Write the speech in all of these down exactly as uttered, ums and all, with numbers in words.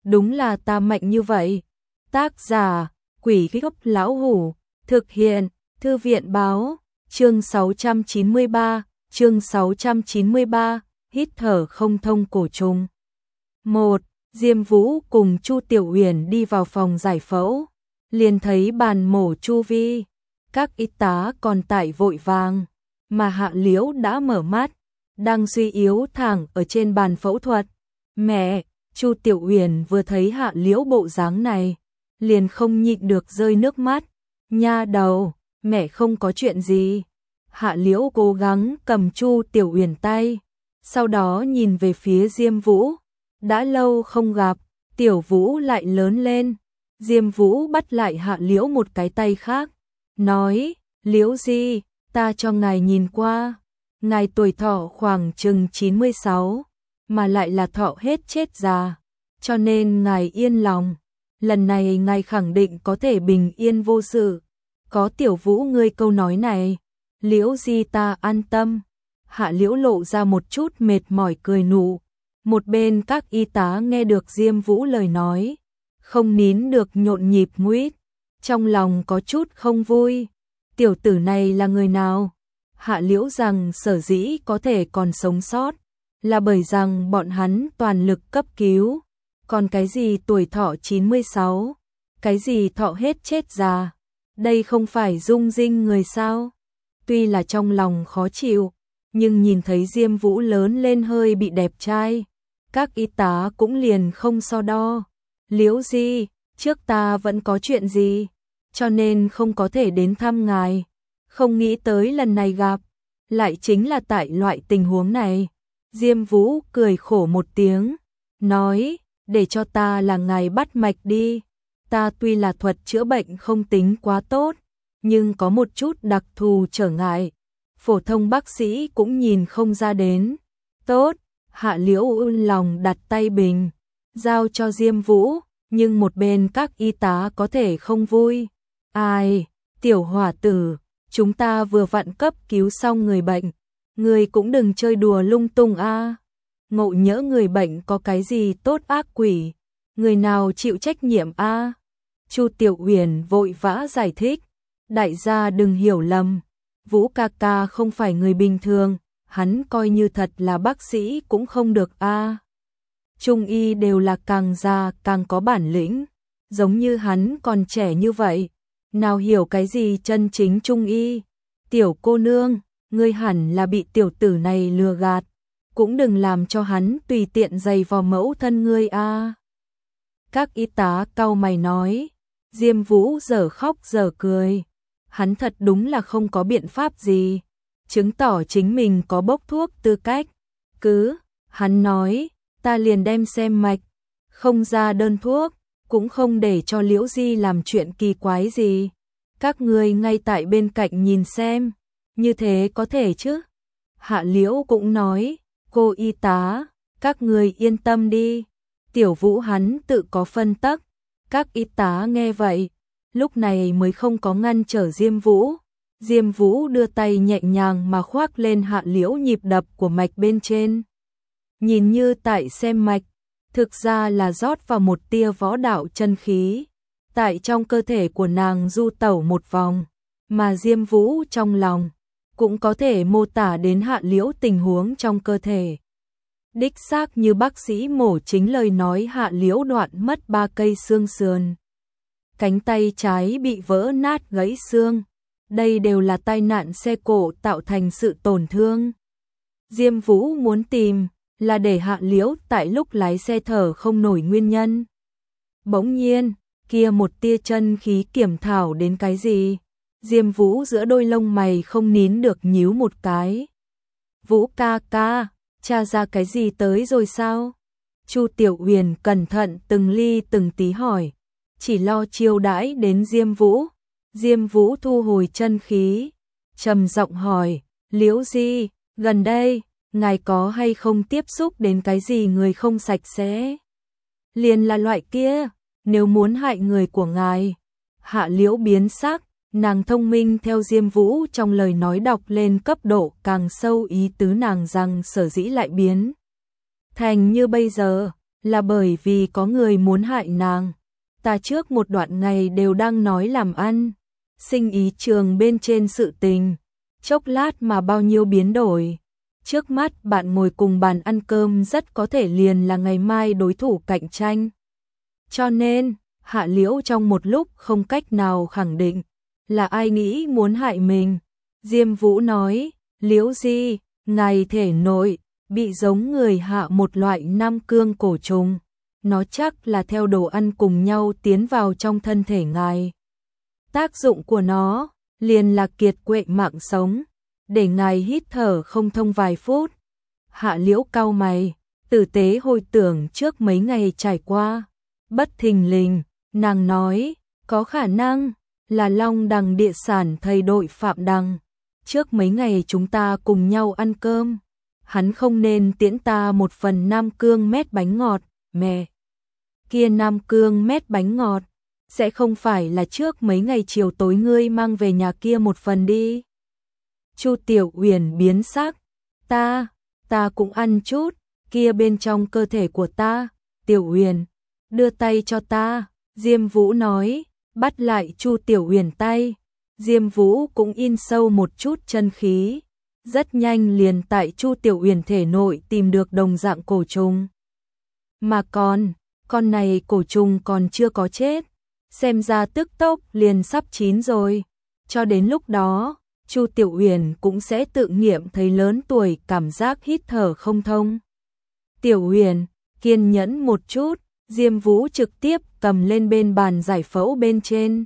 đúng là ta mạnh như vậy. Tác giả, Quỷ Gốc Lão Hủ, thực hiện, Thư viện Báo, chương sáu trăm chín mươi ba, chương sáu trăm chín mươi ba, hít thở không thông cổ trùng. một. Diêm Vũ cùng Chu Tiểu Uyển đi vào phòng giải phẫu, liền thấy bàn mổ chu vi, các y tá còn tại vội vàng, mà Hạ Liễu đã mở mắt, đang suy yếu thẳng ở trên bàn phẫu thuật. Mẹ, Chu Tiểu Uyển vừa thấy Hạ Liễu bộ dáng này, liền không nhịn được rơi nước mắt. Nha đầu, mẹ không có chuyện gì. Hạ Liễu cố gắng cầm Chu Tiểu Uyển tay, sau đó nhìn về phía Diêm Vũ. Đã lâu không gặp, Tiểu Vũ lại lớn lên. Diêm Vũ bắt lại Hạ Liễu một cái tay khác, nói, Liễu Di, ta cho ngài nhìn qua. Ngài tuổi thọ khoảng chừng chín mươi sáu, mà lại là thọ hết chết già, cho nên ngài yên lòng. Lần này ngài khẳng định có thể bình yên vô sự. Có Tiểu Vũ ngươi câu nói này, Liễu Di ta an tâm. Hạ Liễu lộ ra một chút mệt mỏi cười nụ. Một bên các y tá nghe được Diêm Vũ lời nói, không nín được nhộn nhịp nguýt, trong lòng có chút không vui. Tiểu tử này là người nào? Hạ Liễu rằng sở dĩ có thể còn sống sót, là bởi rằng bọn hắn toàn lực cấp cứu. Còn cái gì tuổi thọ chín mươi sáu, cái gì thọ hết chết già, đây không phải dung dinh người sao? Tuy là trong lòng khó chịu, nhưng nhìn thấy Diêm Vũ lớn lên hơi bị đẹp trai, các y tá cũng liền không so đo. Liễu Di, trước ta vẫn có chuyện gì, cho nên không có thể đến thăm ngài. Không nghĩ tới lần này gặp, lại chính là tại loại tình huống này. Diêm Vũ cười khổ một tiếng, nói, để cho ta là ngài bắt mạch đi. Ta tuy là thuật chữa bệnh không tính quá tốt, nhưng có một chút đặc thù trở ngại, phổ thông bác sĩ cũng nhìn không ra đến. Tốt, Hạ Liễu ưn lòng đặt tay bình, giao cho Diêm Vũ, nhưng một bên các y tá có thể không vui. Ai, tiểu hỏa tử, chúng ta vừa vặn cấp cứu xong người bệnh, người cũng đừng chơi đùa lung tung a. Ngộ nhỡ người bệnh có cái gì tốt ác quỷ, người nào chịu trách nhiệm a? Chu Tiểu Uyển vội vã giải thích, đại gia đừng hiểu lầm, Vũ ca ca không phải người bình thường, hắn coi như thật là bác sĩ cũng không được a. Trung y đều là càng già càng có bản lĩnh, giống như hắn còn trẻ như vậy, nào hiểu cái gì chân chính trung y. Tiểu cô nương, ngươi hẳn là bị tiểu tử này lừa gạt, cũng đừng làm cho hắn tùy tiện giày vò mẫu thân ngươi a. Các y tá cau mày nói. Diêm Vũ giờ khóc giờ cười, hắn thật đúng là không có biện pháp gì, chứng tỏ chính mình có bốc thuốc tư cách. Cứ, hắn nói, ta liền đem xem mạch, không ra đơn thuốc, cũng không để cho Liễu Di làm chuyện kỳ quái gì. Các ngươi ngay tại bên cạnh nhìn xem, như thế có thể chứ? Hạ Liễu cũng nói, cô y tá, các ngươi yên tâm đi, Tiểu Vũ hắn tự có phân tắc. Các y tá nghe vậy, lúc này mới không có ngăn trở Diêm Vũ. Diêm Vũ đưa tay nhẹ nhàng mà khoác lên Hạ Liễu nhịp đập của mạch bên trên. Nhìn như tại xem mạch, thực ra là rót vào một tia võ đạo chân khí, tại trong cơ thể của nàng du tẩu một vòng, mà Diêm Vũ trong lòng cũng có thể mô tả đến Hạ Liễu tình huống trong cơ thể. Đích xác như bác sĩ mổ chính lời nói, Hạ Liễu đoạn mất ba cây xương sườn, cánh tay trái bị vỡ nát gãy xương, đây đều là tai nạn xe cộ tạo thành sự tổn thương. Diêm Vũ muốn tìm là để Hạ Liễu tại lúc lái xe thở không nổi nguyên nhân. Bỗng nhiên, kia một tia chân khí kiểm thảo đến cái gì? Diêm Vũ giữa đôi lông mày không nín được nhíu một cái. Vũ ca ca, tra ra cái gì tới rồi sao? Chu Tiểu Uyển cẩn thận từng ly từng tí hỏi, chỉ lo chiêu đãi đến Diêm Vũ. Diêm Vũ thu hồi chân khí, trầm giọng hỏi, Liễu Di, gần đây, ngài có hay không tiếp xúc đến cái gì người không sạch sẽ? Liền là loại kia, nếu muốn hại người của ngài. Hạ Liễu biến sắc, nàng thông minh theo Diêm Vũ trong lời nói đọc lên cấp độ càng sâu ý tứ nàng rằng sở dĩ lại biến thành như bây giờ, là bởi vì có người muốn hại nàng. Ta trước một đoạn ngày đều đang nói làm ăn, sinh ý trường bên trên sự tình, chốc lát mà bao nhiêu biến đổi. Trước mắt bạn ngồi cùng bàn ăn cơm rất có thể liền là ngày mai đối thủ cạnh tranh. Cho nên, Hạ Liễu trong một lúc không cách nào khẳng định là ai nghĩ muốn hại mình. Diêm Vũ nói, Liễu Di, ngài thể nội bị giống người hạ một loại nam cương cổ trùng. Nó chắc là theo đồ ăn cùng nhau tiến vào trong thân thể ngài. Tác dụng của nó liền là kiệt quệ mạng sống, để ngài hít thở không thông vài phút. Hạ Liễu cau mày, tử tế hồi tưởng trước mấy ngày trải qua. Bất thình lình, nàng nói, có khả năng là Long Đằng địa sản thầy đội Phạm Đằng. Trước mấy ngày chúng ta cùng nhau ăn cơm, hắn không nên tiễn ta một phần Nam Cương mét bánh ngọt, mẹ. Kia Nam Cương mét bánh ngọt, sẽ không phải là trước mấy ngày chiều tối ngươi mang về nhà kia một phần đi. Chu Tiểu Uyển biến sắc, ta, ta cũng ăn chút, kia bên trong cơ thể của ta. Tiểu Uyển, đưa tay cho ta. Diêm Vũ nói, bắt lại Chu Tiểu Uyển tay. Diêm Vũ cũng in sâu một chút chân khí, rất nhanh liền tại Chu Tiểu Uyển thể nội tìm được đồng dạng cổ trùng. Mà còn, con này cổ trùng còn chưa có chết, xem ra tức tốc liền sắp chín rồi. Cho đến lúc đó, Chu Tiểu Uyển cũng sẽ tự nghiệm thấy lớn tuổi cảm giác hít thở không thông. Tiểu Uyển, kiên nhẫn một chút. Diêm Vũ trực tiếp cầm lên bên bàn giải phẫu bên trên.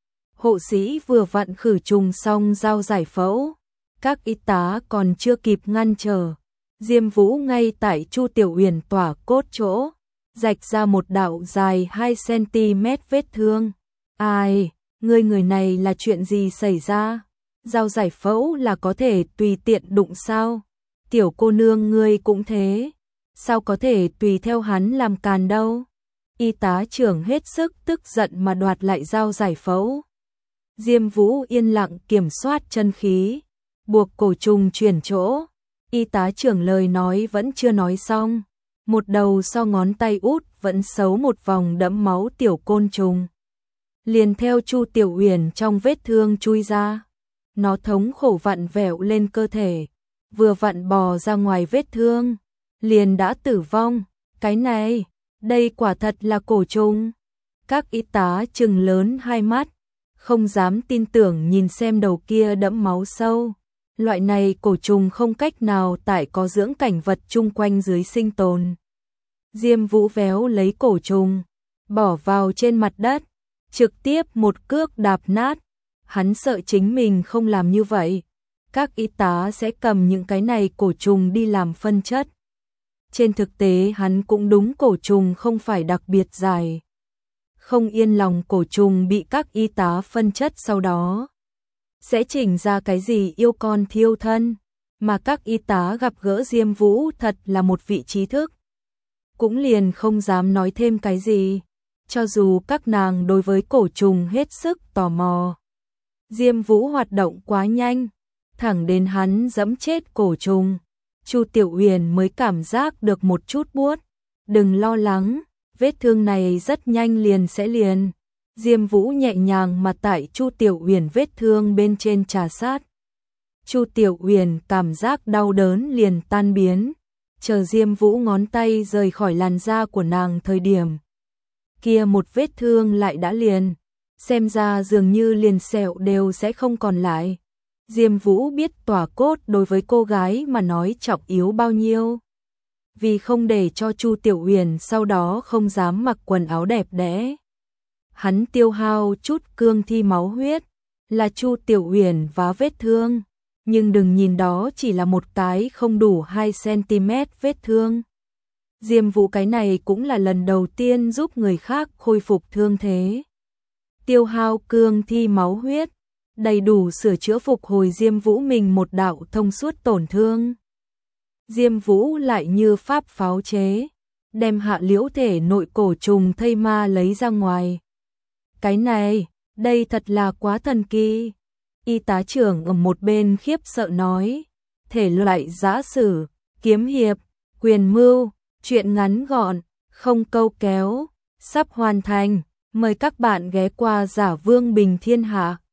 Hộ sĩ vừa vặn khử trùng xong dao giải phẫu, các y tá còn chưa kịp ngăn trở. Diêm Vũ ngay tại Chu Tiểu Uyển tỏa cốt chỗ, rạch ra một đạo dài hai xăng-ti-mét vết thương. Ai, ngươi người này là chuyện gì xảy ra? Dao giải phẫu là có thể tùy tiện đụng sao? Tiểu cô nương ngươi cũng thế, sao có thể tùy theo hắn làm càn đâu? Y tá trưởng hết sức tức giận mà đoạt lại dao giải phẫu. Diêm Vũ yên lặng kiểm soát chân khí, buộc cổ trùng chuyển chỗ. Y tá trưởng lời nói vẫn chưa nói xong, một đầu so ngón tay út vẫn xấu một vòng đẫm máu tiểu côn trùng. Liền theo Chu Tiểu Uyển trong vết thương chui ra, nó thống khổ vặn vẹo lên cơ thể, vừa vặn bò ra ngoài vết thương, liền đã tử vong. Cái này, đây quả thật là cổ trùng. Các y tá trừng lớn hai mắt, không dám tin tưởng nhìn xem đầu kia đẫm máu sâu. Loại này cổ trùng không cách nào tại có dưỡng cảnh vật chung quanh dưới sinh tồn. Diêm Vũ véo lấy cổ trùng, bỏ vào trên mặt đất, trực tiếp một cước đạp nát. Hắn sợ chính mình không làm như vậy, các y tá sẽ cầm những cái này cổ trùng đi làm phân chất. Trên thực tế hắn cũng đúng, cổ trùng không phải đặc biệt dài. Không yên lòng cổ trùng bị các y tá phân chất sau đó sẽ chỉnh ra cái gì yêu con thiêu thân, mà các y tá gặp gỡ Diêm Vũ thật là một vị trí thức, cũng liền không dám nói thêm cái gì, cho dù các nàng đối với cổ trùng hết sức tò mò. Diêm Vũ hoạt động quá nhanh, thẳng đến hắn giẫm chết cổ trùng, Chu Tiểu Uyển mới cảm giác được một chút buốt. Đừng lo lắng, vết thương này rất nhanh liền sẽ liền. Diêm Vũ nhẹ nhàng mà tại Chu Tiểu Uyển vết thương bên trên trà sát. Chu Tiểu Uyển cảm giác đau đớn liền tan biến, chờ Diêm Vũ ngón tay rời khỏi làn da của nàng thời điểm, kia một vết thương lại đã liền, xem ra dường như liền sẹo đều sẽ không còn lại. Diêm Vũ biết tỏa cốt đối với cô gái mà nói trọng yếu bao nhiêu. Vì không để cho Chu Tiểu Uyển sau đó không dám mặc quần áo đẹp đẽ, hắn tiêu hao chút cương thi máu huyết, là Chu Tiểu Uyển vá vết thương, nhưng đừng nhìn đó chỉ là một cái không đủ hai xăng-ti-mét vết thương. Diêm Vũ cái này cũng là lần đầu tiên giúp người khác khôi phục thương thế. Tiêu hao cương thi máu huyết, đầy đủ sửa chữa phục hồi Diêm Vũ mình một đạo thông suốt tổn thương. Diêm Vũ lại như pháp pháo chế, đem Hạ Liễu thể nội cổ trùng thây ma lấy ra ngoài. Cái này, đây thật là quá thần kỳ. Y tá trưởng ở một bên khiếp sợ nói, thể loại giã sử, kiếm hiệp, quyền mưu, chuyện ngắn gọn, không câu kéo, sắp hoàn thành. Mời các bạn ghé qua Giả Vương Bình Thiên Hạ.